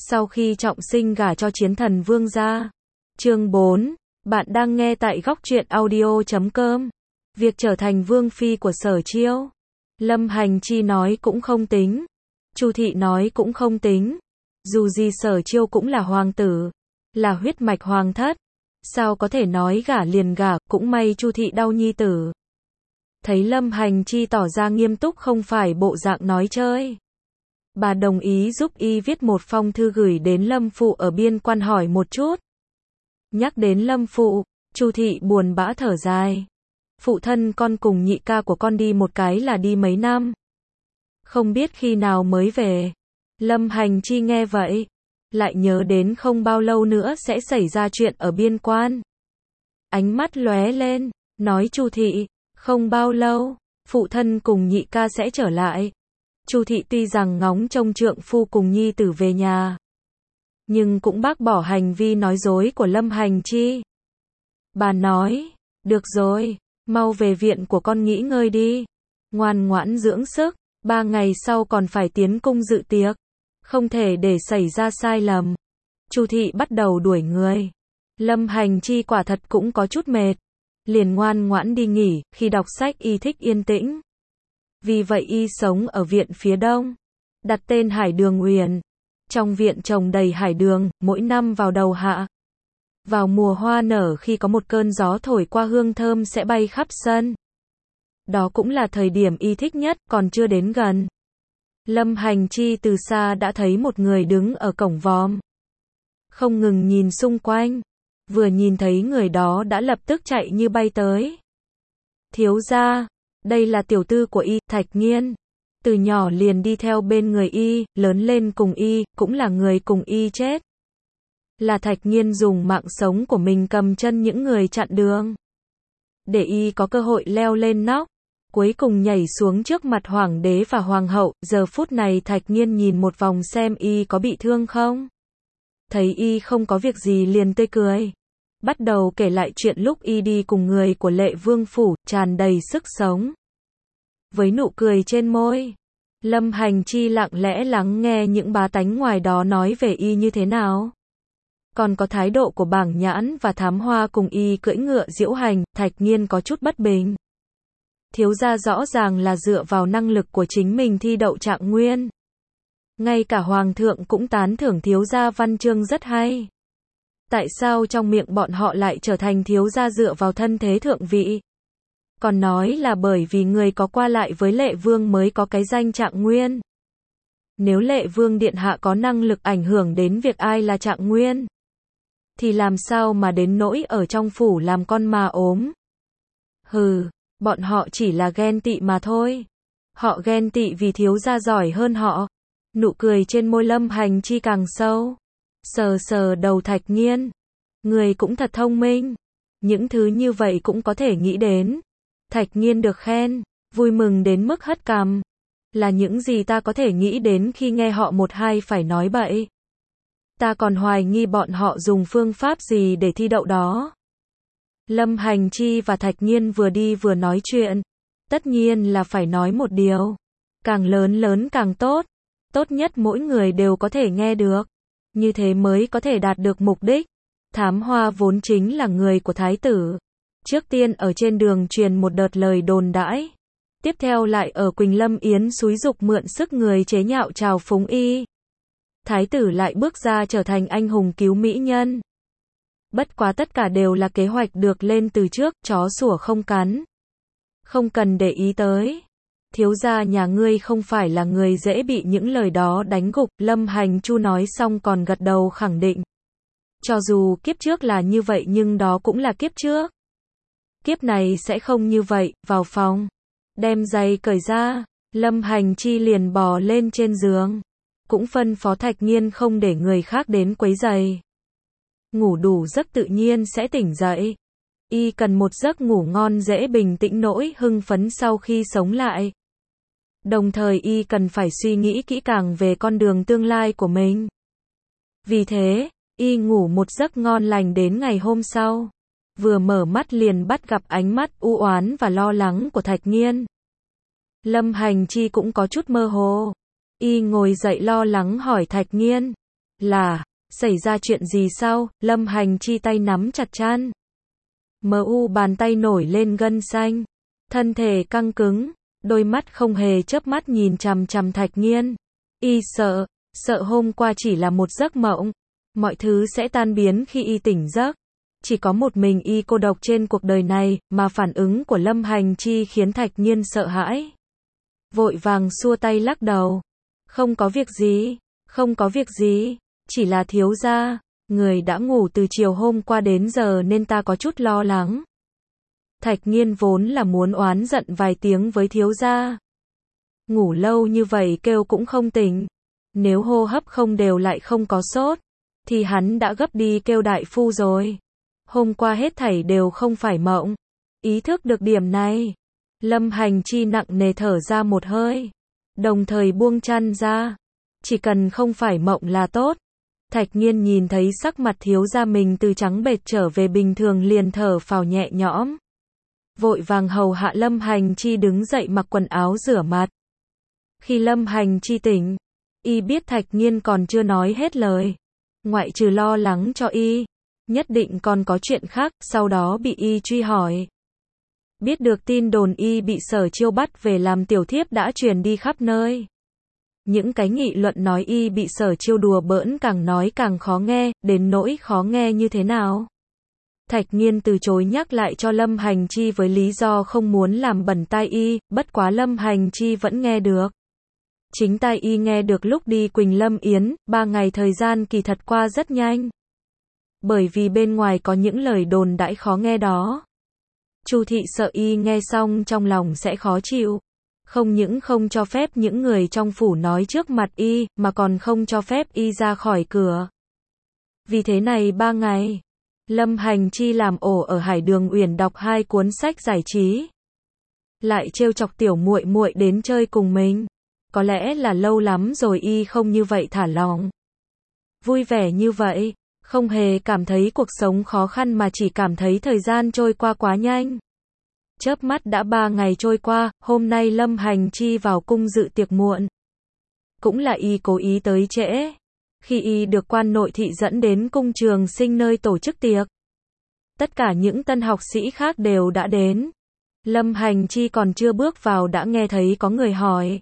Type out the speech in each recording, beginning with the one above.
Sau khi trọng sinh gả cho chiến thần vương gia. Chương 4. Bạn đang nghe tại góc truyện audio.com. Việc trở thành vương phi của Sở Chiêu. Lâm Hành Chi nói cũng không tính. Chu Thị nói cũng không tính. Dù gì Sở Chiêu cũng là hoàng tử, là huyết mạch hoàng thất. Sao có thể nói gả liền gả, cũng may Chu Thị đau nhi tử. Thấy Lâm Hành Chi tỏ ra nghiêm túc không phải bộ dạng nói chơi. Bà đồng ý giúp y viết một phong thư gửi đến Lâm Phụ ở biên quan hỏi một chút. Nhắc đến Lâm Phụ, Chu Thị buồn bã thở dài. Phụ thân con cùng nhị ca của con đi một cái là đi mấy năm. Không biết khi nào mới về. Lâm Hành Chi nghe vậy, lại nhớ đến không bao lâu nữa sẽ xảy ra chuyện ở biên quan. Ánh mắt lóe lên, nói Chu Thị, không bao lâu, phụ thân cùng nhị ca sẽ trở lại. Chu Thị tuy rằng ngóng trông trượng phu cùng nhi tử về nhà, nhưng cũng bác bỏ hành vi nói dối của Lâm Hành Chi. Bà nói, được rồi, mau về viện của con nghỉ ngơi đi. Ngoan ngoãn dưỡng sức, 3 ngày sau còn phải tiến cung dự tiệc. Không thể để xảy ra sai lầm. Chu Thị bắt đầu đuổi người. Lâm Hành Chi quả thật cũng có chút mệt. Liền ngoan ngoãn đi nghỉ, khi đọc sách y thích yên tĩnh. Vì vậy y sống ở viện phía đông, đặt tên Hải Đường Uyển. Trong viện trồng đầy hải đường, mỗi năm vào đầu hạ. Vào mùa hoa nở khi có một cơn gió thổi qua hương thơm sẽ bay khắp sân. Đó cũng là thời điểm y thích nhất, còn chưa đến gần. Lâm Hành Chi từ xa đã thấy một người đứng ở cổng vòm. Không ngừng nhìn xung quanh. Vừa nhìn thấy người đó đã lập tức chạy như bay tới. Thiếu gia, đây là tiểu tư của y, Thạch Nghiên. Từ nhỏ liền đi theo bên người y, lớn lên cùng y, cũng là người cùng y chết. Là Thạch Nghiên dùng mạng sống của mình cầm chân những người chặn đường. Để y có cơ hội leo lên nóc. Cuối cùng nhảy xuống trước mặt hoàng đế và hoàng hậu. Giờ phút này Thạch Nghiên nhìn một vòng xem y có bị thương không. Thấy y không có việc gì liền tươi cười. Bắt đầu kể lại chuyện lúc y đi cùng người của Lệ Vương phủ, tràn đầy sức sống. Với nụ cười trên môi, Lâm Hành Chi lặng lẽ lắng nghe những bá tánh ngoài đó nói về y như thế nào. Còn có thái độ của Bảng Nhãn và Thám Hoa cùng y cưỡi ngựa diễu hành. Thạch Nghiên có chút bất bình. Thiếu gia rõ ràng là dựa vào năng lực của chính mình thi đậu trạng nguyên. Ngay cả hoàng thượng cũng tán thưởng thiếu gia văn chương rất hay. Tại sao trong miệng bọn họ lại trở thành thiếu gia dựa vào thân thế thượng vị? Còn nói là bởi vì người có qua lại với Lệ Vương mới có cái danh trạng nguyên. Nếu Lệ Vương điện hạ có năng lực ảnh hưởng đến việc ai là trạng nguyên, thì làm sao mà đến nỗi ở trong phủ làm con mà ốm? Hừ, bọn họ chỉ là ghen tị mà thôi. Họ ghen tị vì thiếu gia giỏi hơn họ. Nụ cười trên môi Lâm Hành Chi càng sâu. Sờ sờ đầu Thạch Nghiên. Người cũng thật thông minh. Những thứ như vậy cũng có thể nghĩ đến. Thạch Nghiên được khen, vui mừng đến mức hất cằm. Là những gì ta có thể nghĩ đến khi nghe họ một hai phải nói bậy. Ta còn hoài nghi bọn họ dùng phương pháp gì để thi đậu đó. Lâm Hành Chi và Thạch Nghiên vừa đi vừa nói chuyện. Tất nhiên là phải nói một điều. Càng lớn càng tốt. Tốt nhất mỗi người đều có thể nghe được. Như thế mới có thể đạt được mục đích. Thám Hoa vốn chính là người của thái tử. Trước tiên ở trên đường truyền một đợt lời đồn đãi. Tiếp theo lại ở Quỳnh Lâm Yến xúi giục mượn sức người chế nhạo trào phúng y. Thái tử lại bước ra trở thành anh hùng cứu mỹ nhân. Bất quá tất cả đều là kế hoạch được lên từ trước, chó sủa không cắn. Không cần để ý tới. Thiếu gia nhà ngươi không phải là người dễ bị những lời đó đánh gục. Lâm Hành Chu nói xong còn gật đầu khẳng định. Cho dù kiếp trước là như vậy nhưng đó cũng là kiếp trước. Kiếp này sẽ không như vậy. Vào phòng, đem giày cởi ra. Lâm Hành Chi liền bò lên trên giường. Cũng phân phó Thạch Nghiên không để người khác đến quấy giày. Ngủ đủ giấc tự nhiên sẽ tỉnh dậy. Y cần một giấc ngủ ngon dễ bình tĩnh nỗi hưng phấn sau khi sống lại. Đồng thời y cần phải suy nghĩ kỹ càng về con đường tương lai của mình. Vì thế, y ngủ một giấc ngon lành đến ngày hôm sau. Vừa mở mắt liền bắt gặp ánh mắt u oán và lo lắng của Thạch Nghiên. Lâm Hành Chi cũng có chút mơ hồ. Y ngồi dậy lo lắng hỏi Thạch Nghiên. Xảy ra chuyện gì sao? Lâm Hành Chi tay nắm chặt chăn. Bàn tay nổi lên gân xanh. Thân thể căng cứng. Đôi mắt không hề chớp mắt nhìn chằm chằm Thạch Nghiên. Y sợ hôm qua chỉ là một giấc mộng. Mọi thứ sẽ tan biến khi y tỉnh giấc. Chỉ có một mình y cô độc trên cuộc đời này, mà phản ứng của Lâm Hành Chi khiến Thạch Nghiên sợ hãi. Vội vàng xua tay lắc đầu. Không có việc gì, chỉ là thiếu gia, người đã ngủ từ chiều hôm qua đến giờ nên ta có chút lo lắng. Thạch Nghiên vốn là muốn oán giận vài tiếng với thiếu gia. Ngủ lâu như vậy kêu cũng không tỉnh. Nếu hô hấp không đều lại không có sốt, thì hắn đã gấp đi kêu đại phu rồi. Hôm qua hết thảy đều không phải mộng. Ý thức được điểm này, Lâm Hành Chi nặng nề thở ra một hơi, đồng thời buông chăn ra. Chỉ cần không phải mộng là tốt. Thạch Nghiên nhìn thấy sắc mặt thiếu gia mình từ trắng bệch trở về bình thường liền thở phào nhẹ nhõm. Vội vàng hầu hạ Lâm Hành Chi đứng dậy mặc quần áo rửa mặt. Khi Lâm Hành Chi tỉnh, y biết Thạch Nghiên còn chưa nói hết lời. Ngoại trừ lo lắng cho y, nhất định còn có chuyện khác, sau đó bị y truy hỏi. Biết được tin đồn y bị Sở Chiêu bắt về làm tiểu thiếp đã truyền đi khắp nơi. Những cái nghị luận nói y bị Sở Chiêu đùa bỡn càng nói càng khó nghe, đến nỗi khó nghe như thế nào. Thạch Nghiên từ chối nhắc lại cho Lâm Hành Chi với lý do không muốn làm bẩn tai y, bất quá Lâm Hành Chi vẫn nghe được. Chính tai y nghe được lúc đi Quỳnh Lâm Yến, 3 ngày thời gian kỳ thật qua rất nhanh. Bởi vì bên ngoài có những lời đồn đãi khó nghe đó. Chu thị sợ y nghe xong trong lòng sẽ khó chịu. Không những không cho phép những người trong phủ nói trước mặt y, mà còn không cho phép y ra khỏi cửa. Vì thế này 3 ngày, Lâm Hành Chi làm ổ ở Hải Đường Uyển đọc 2 cuốn sách giải trí. Lại trêu chọc tiểu muội muội đến chơi cùng mình. Có lẽ là lâu lắm rồi y không như vậy thả lỏng. Vui vẻ như vậy, không hề cảm thấy cuộc sống khó khăn mà chỉ cảm thấy thời gian trôi qua quá nhanh. Chớp mắt đã 3 ngày trôi qua, hôm nay Lâm Hành Chi vào cung dự tiệc muộn. Cũng là y cố ý tới trễ. Khi y được quan nội thị dẫn đến cung Trường Sinh nơi tổ chức tiệc, tất cả những tân học sĩ khác đều đã đến. Lâm Hành Chi còn chưa bước vào đã nghe thấy có người hỏi.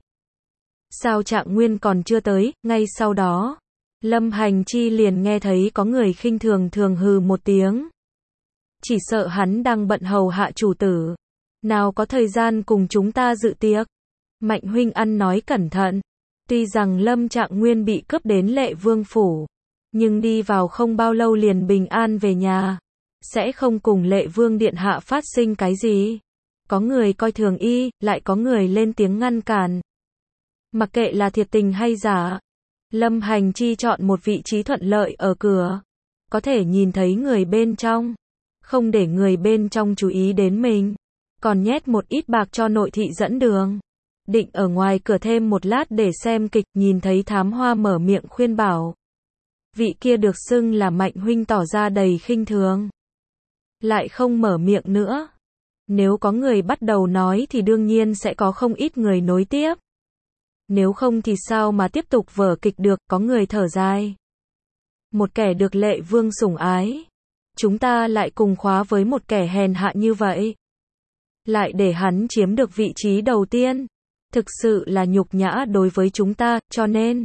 Sao Trạng Nguyên còn chưa tới? Ngay sau đó, Lâm Hành Chi liền nghe thấy có người khinh thường hừ một tiếng. Chỉ sợ hắn đang bận hầu hạ chủ tử. Nào có thời gian cùng chúng ta dự tiệc. Mạnh huynh ăn nói cẩn thận. Tuy rằng Lâm Trạng Nguyên bị cướp đến Lệ Vương phủ, nhưng đi vào không bao lâu liền bình an về nhà. Sẽ không cùng Lệ Vương điện hạ phát sinh cái gì. Có người coi thường y, lại có người lên tiếng ngăn cản. Mặc kệ là thiệt tình hay giả, Lâm Hành Chi chọn một vị trí thuận lợi ở cửa. Có thể nhìn thấy người bên trong. Không để người bên trong chú ý đến mình. Còn nhét một ít bạc cho nội thị dẫn đường. Định ở ngoài cửa thêm một lát để xem kịch, nhìn thấy Thám Hoa mở miệng khuyên bảo. Vị kia được xưng là Mạnh huynh tỏ ra đầy khinh thường. Lại không mở miệng nữa. Nếu có người bắt đầu nói thì đương nhiên sẽ có không ít người nối tiếp. Nếu không thì sao mà tiếp tục vở kịch được, có người thở dài. Một kẻ được Lệ Vương sủng ái. Chúng ta lại cùng khóa với một kẻ hèn hạ như vậy. Lại để hắn chiếm được vị trí đầu tiên. Thực sự là nhục nhã đối với chúng ta, cho nên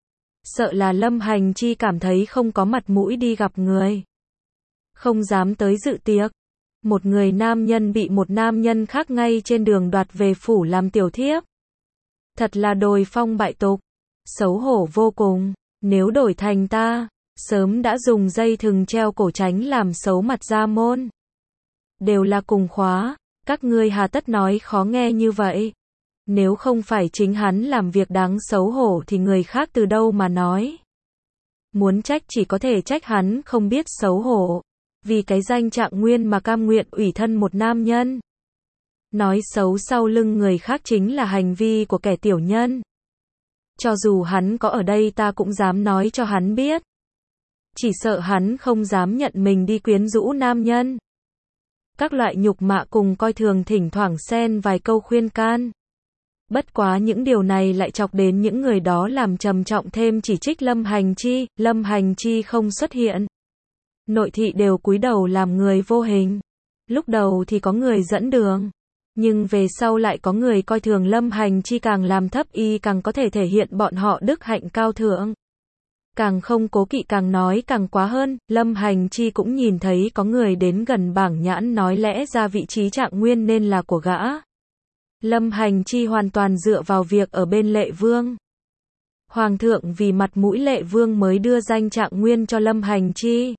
sợ là Lâm Hành Chi cảm thấy không có mặt mũi đi gặp người. Không dám tới dự tiệc. Một người nam nhân bị một nam nhân khác ngay trên đường đoạt về phủ làm tiểu thiếp. Thật là đồi phong bại tục. Xấu hổ vô cùng. Nếu đổi thành ta, sớm đã dùng dây thừng treo cổ tránh làm xấu mặt ra môn. Đều là cùng khóa, các ngươi hà tất nói khó nghe như vậy. Nếu không phải chính hắn làm việc đáng xấu hổ thì người khác từ đâu mà nói. Muốn trách chỉ có thể trách hắn không biết xấu hổ. Vì cái danh Trạng Nguyên mà cam nguyện ủy thân một nam nhân. Nói xấu sau lưng người khác chính là hành vi của kẻ tiểu nhân. Cho dù hắn có ở đây ta cũng dám nói cho hắn biết. Chỉ sợ hắn không dám nhận mình đi quyến rũ nam nhân. Các loại nhục mạ cùng coi thường thỉnh thoảng xen vài câu khuyên can. Bất quá những điều này lại chọc đến những người đó làm trầm trọng thêm chỉ trích Lâm Hành Chi không xuất hiện. Nội thị đều cúi đầu làm người vô hình. Lúc đầu thì có người dẫn đường, nhưng về sau lại có người coi thường Lâm Hành Chi, càng làm thấp y càng có thể thể hiện bọn họ đức hạnh cao thượng. Càng không cố kỵ càng nói càng quá hơn, Lâm Hành Chi cũng nhìn thấy có người đến gần bảng nhãn nói lẽ ra vị trí Trạng Nguyên nên là của gã. Lâm Hành Chi hoàn toàn dựa vào việc ở bên Lệ Vương. Hoàng thượng vì mặt mũi Lệ Vương mới đưa danh Trạng Nguyên cho Lâm Hành Chi.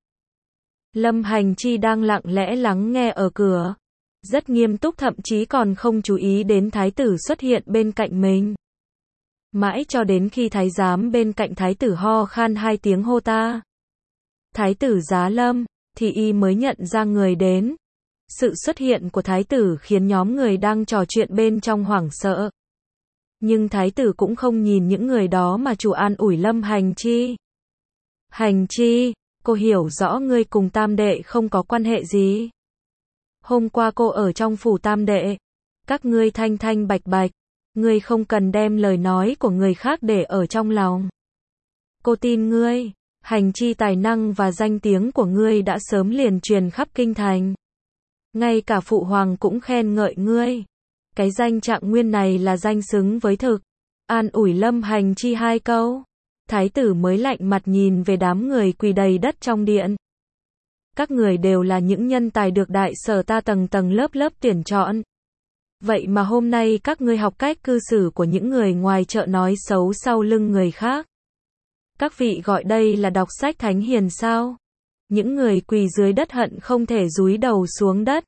Lâm Hành Chi đang lặng lẽ lắng nghe ở cửa, rất nghiêm túc, thậm chí còn không chú ý đến thái tử xuất hiện bên cạnh mình. Mãi cho đến khi thái giám bên cạnh thái tử ho khan 2 tiếng hô ta, thái tử Giá Lâm, thì y mới nhận ra người đến. Sự xuất hiện của thái tử khiến nhóm người đang trò chuyện bên trong hoảng sợ. Nhưng thái tử cũng không nhìn những người đó mà chủ an ủi Lâm Hành Chi. Hành Chi, cô hiểu rõ ngươi cùng Tam đệ không có quan hệ gì. Hôm qua cô ở trong phủ Tam đệ, các ngươi thanh thanh bạch bạch, ngươi không cần đem lời nói của người khác để ở trong lòng. Cô tin ngươi, Hành Chi, tài năng và danh tiếng của ngươi đã sớm liền truyền khắp kinh thành. Ngay cả phụ hoàng cũng khen ngợi ngươi. Cái danh Trạng Nguyên này là danh xứng với thực. An ủi Lâm Hành Chi 2 câu, thái tử mới lạnh mặt nhìn về đám người quỳ đầy đất trong điện. Các người đều là những nhân tài được đại sở ta tầng tầng lớp lớp tuyển chọn. Vậy mà hôm nay các ngươi học cách cư xử của những người ngoài chợ nói xấu sau lưng người khác. Các vị gọi đây là đọc sách thánh hiền sao? Những người quỳ dưới đất hận không thể dúi đầu xuống đất.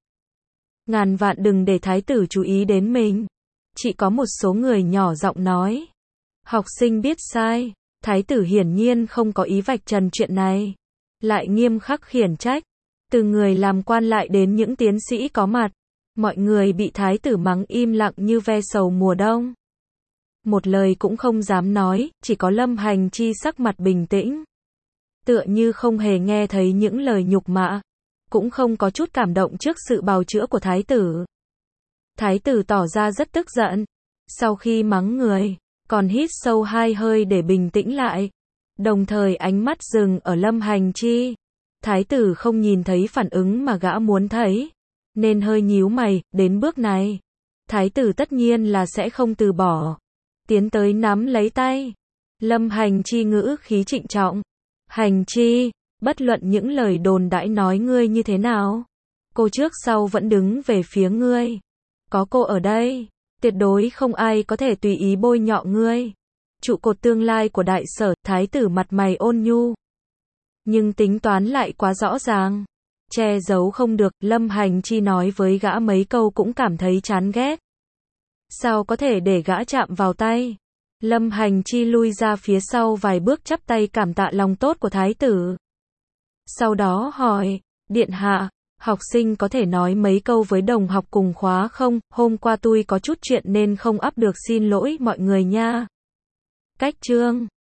Ngàn vạn đừng để thái tử chú ý đến mình. Chỉ có một số người nhỏ giọng nói. Học sinh biết sai. Thái tử hiển nhiên không có ý vạch trần chuyện này. Lại nghiêm khắc khiển trách. Từ người làm quan lại đến những tiến sĩ có mặt. Mọi người bị thái tử mắng im lặng như ve sầu mùa đông. Một lời cũng không dám nói, chỉ có Lâm Hành Chi sắc mặt bình tĩnh. Tựa như không hề nghe thấy những lời nhục mạ. Cũng không có chút cảm động trước sự bào chữa của thái tử. Thái tử tỏ ra rất tức giận. Sau khi mắng người, còn hít sâu 2 hơi để bình tĩnh lại. Đồng thời ánh mắt dừng ở Lâm Hành Chi. Thái tử không nhìn thấy phản ứng mà gã muốn thấy, nên hơi nhíu mày. Đến bước này, thái tử tất nhiên là sẽ không từ bỏ. Tiến tới nắm lấy tay Lâm Hành Chi, ngữ khí trịnh trọng. Hành Chi, bất luận những lời đồn đãi nói ngươi như thế nào, cô trước sau vẫn đứng về phía ngươi. Có cô ở đây, tuyệt đối không ai có thể tùy ý bôi nhọ ngươi. Trụ cột tương lai của đại sở. Thái tử mặt mày ôn nhu, nhưng tính toán lại quá rõ ràng, che giấu không được. Lâm Hành Chi nói với gã mấy câu cũng cảm thấy chán ghét. Sao có thể để gã chạm vào tay? Lâm Hành Chi lui ra phía sau vài bước chắp tay cảm tạ lòng tốt của thái tử. Sau đó hỏi, điện hạ, học sinh có thể nói mấy câu với đồng học cùng khóa không? Hôm qua tôi có chút chuyện nên không up được, xin lỗi mọi người nha. Cách chương